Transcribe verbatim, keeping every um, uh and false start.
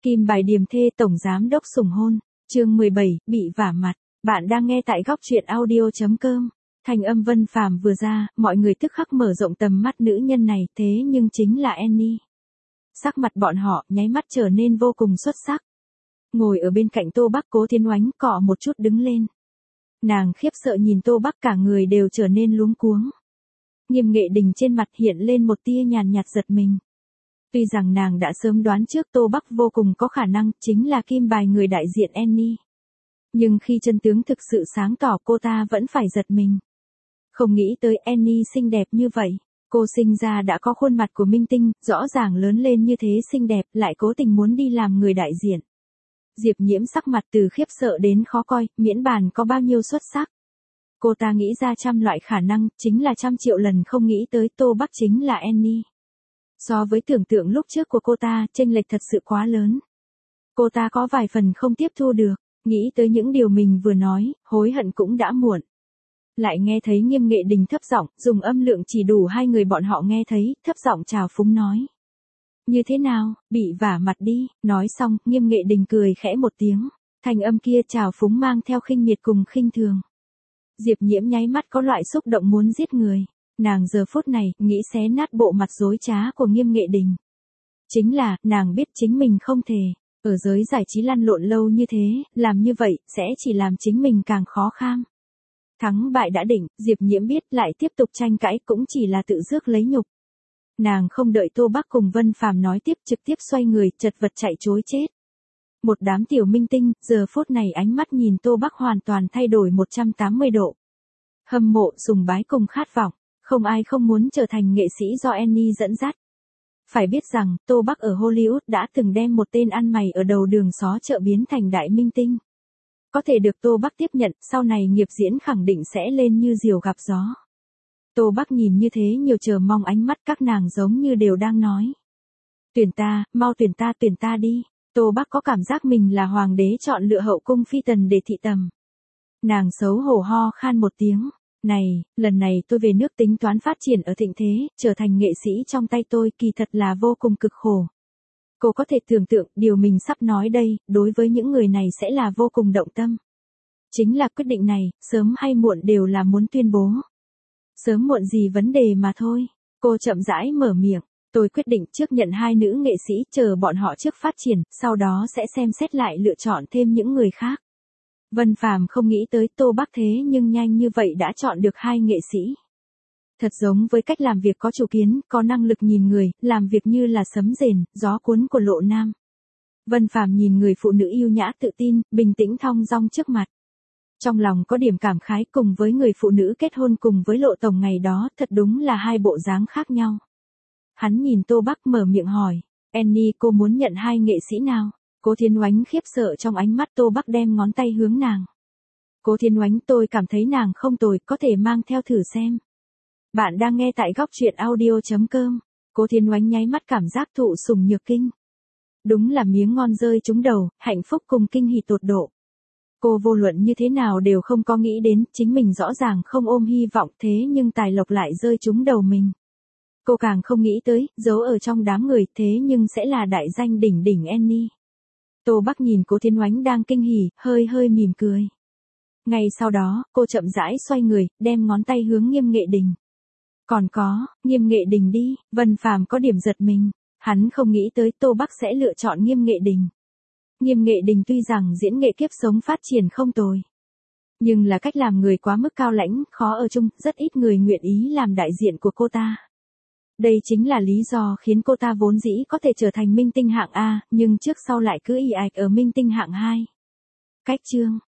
Kim bài điềm thê tổng giám đốc sủng hôn, chương mười bảy, bị vả mặt. Bạn đang nghe tại góc truyện audio chấm com. Thanh âm Vân Phàm vừa ra, mọi người tức khắc mở rộng tầm mắt nữ nhân này, thế nhưng chính là Annie. Sắc mặt bọn họ nháy mắt trở nên vô cùng xuất sắc. Ngồi ở bên cạnh Tô Bắc, Cố Thiên Oánh cọ một chút đứng lên. Nàng khiếp sợ nhìn Tô Bắc, cả người đều trở nên luống cuống. Nghiêm Nghệ Đình trên mặt hiện lên một tia nhàn nhạt giật mình. Tuy rằng nàng đã sớm đoán trước Tô Bắc vô cùng có khả năng chính là kim bài người đại diện Annie. Nhưng khi chân tướng thực sự sáng tỏ, cô ta vẫn phải giật mình. Không nghĩ tới Annie xinh đẹp như vậy. Cô sinh ra đã có khuôn mặt của minh tinh, rõ ràng lớn lên như thế xinh đẹp, lại cố tình muốn đi làm người đại diện. Diệp Nhiễm sắc mặt từ khiếp sợ đến khó coi, miễn bàn có bao nhiêu xuất sắc. Cô ta nghĩ ra trăm loại khả năng, chính là trăm triệu lần không nghĩ tới Tô Bắc chính là Annie. So với tưởng tượng lúc trước của cô ta, chênh lệch thật sự quá lớn. Cô ta có vài phần không tiếp thu được, nghĩ tới những điều mình vừa nói, hối hận cũng đã muộn. Lại nghe thấy Nghiêm Nghệ Đình thấp giọng, dùng âm lượng chỉ đủ hai người bọn họ nghe thấy, thấp giọng chào phúng nói. Như thế nào, bị vả mặt đi, nói xong, Nghiêm Nghệ Đình cười khẽ một tiếng, thành âm kia chào phúng mang theo khinh miệt cùng khinh thường. Diệp Nhiễm nháy mắt có loại xúc động muốn giết người. Nàng giờ phút này, nghĩ xé nát bộ mặt dối trá của Nghiêm Nghệ Đình. Chính là, nàng biết chính mình không thể, ở giới giải trí lăn lộn lâu như thế, làm như vậy, sẽ chỉ làm chính mình càng khó kham. Thắng bại đã định, Diệp Nhiễm biết lại tiếp tục tranh cãi cũng chỉ là tự rước lấy nhục. Nàng không đợi Tô Bắc cùng Vân Phàm nói tiếp, trực tiếp xoay người, chật vật chạy trối chết. Một đám tiểu minh tinh, giờ phút này ánh mắt nhìn Tô Bắc hoàn toàn thay đổi một trăm tám mươi độ. Hâm mộ, sùng bái cùng khát vọng. Không ai không muốn trở thành nghệ sĩ do Annie dẫn dắt. Phải biết rằng, Tô Bắc ở Hollywood đã từng đem một tên ăn mày ở đầu đường xó chợ biến thành đại minh tinh. Có thể được Tô Bắc tiếp nhận, sau này nghiệp diễn khẳng định sẽ lên như diều gặp gió. Tô Bắc nhìn như thế nhiều chờ mong, ánh mắt các nàng giống như đều đang nói. Tuyển ta, mau tuyển ta, tuyển ta đi. Tô Bắc có cảm giác mình là hoàng đế chọn lựa hậu cung phi tần để thị tầm. Nàng xấu hổ ho khan một tiếng. Này, lần này tôi về nước tính toán phát triển ở thịnh thế, trở thành nghệ sĩ trong tay tôi kỳ thật là vô cùng cực khổ. Cô có thể tưởng tượng điều mình sắp nói đây, đối với những người này sẽ là vô cùng động tâm. Chính là quyết định này, sớm hay muộn đều là muốn tuyên bố. Sớm muộn gì vấn đề mà thôi. Cô chậm rãi mở miệng, tôi quyết định trước nhận hai nữ nghệ sĩ, chờ bọn họ trước phát triển, sau đó sẽ xem xét lại lựa chọn thêm những người khác. Vân Phàm không nghĩ tới Tô Bắc thế nhưng nhanh như vậy đã chọn được hai nghệ sĩ. Thật giống với cách làm việc có chủ kiến, có năng lực nhìn người, làm việc như là sấm rền, gió cuốn của Lộ Nam. Vân Phàm nhìn người phụ nữ yêu nhã tự tin, bình tĩnh thong dong trước mặt. Trong lòng có điểm cảm khái, cùng với người phụ nữ kết hôn cùng với Lộ tổng ngày đó, thật đúng là hai bộ dáng khác nhau. Hắn nhìn Tô Bắc mở miệng hỏi, Annie, cô muốn nhận hai nghệ sĩ nào? Cố Thiên Oánh khiếp sợ trong ánh mắt, Tô Bắc đem ngón tay hướng nàng. Cố Thiên Oánh, tôi cảm thấy nàng không tồi, có thể mang theo thử xem. Bạn đang nghe tại góc truyện audio chấm com. Cố Thiên Oánh nháy mắt cảm giác thụ sủng nhược kinh. Đúng là miếng ngon rơi trúng đầu, hạnh phúc cùng kinh hỉ tột độ. Cô vô luận như thế nào đều không có nghĩ đến, chính mình rõ ràng không ôm hy vọng, thế nhưng tài lộc lại rơi trúng đầu mình. Cô càng không nghĩ tới, giấu ở trong đám người, thế nhưng sẽ là đại danh đỉnh đỉnh Annie. Tô Bắc nhìn Cố Thiên Oánh đang kinh hỉ, hơi hơi mỉm cười. Ngay sau đó, cô chậm rãi xoay người, đem ngón tay hướng Nghiêm Nghệ Đình. Còn có, Nghiêm Nghệ Đình đi, Vân Phàm có điểm giật mình, hắn không nghĩ tới Tô Bắc sẽ lựa chọn Nghiêm Nghệ Đình. Nghiêm Nghệ Đình tuy rằng diễn nghệ kiếp sống phát triển không tồi, nhưng là cách làm người quá mức cao lãnh, khó ở chung, rất ít người nguyện ý làm đại diện của cô ta. Đây chính là lý do khiến cô ta vốn dĩ có thể trở thành minh tinh hạng A, nhưng trước sau lại cứ ì ạch ở minh tinh hạng hai. Cách chương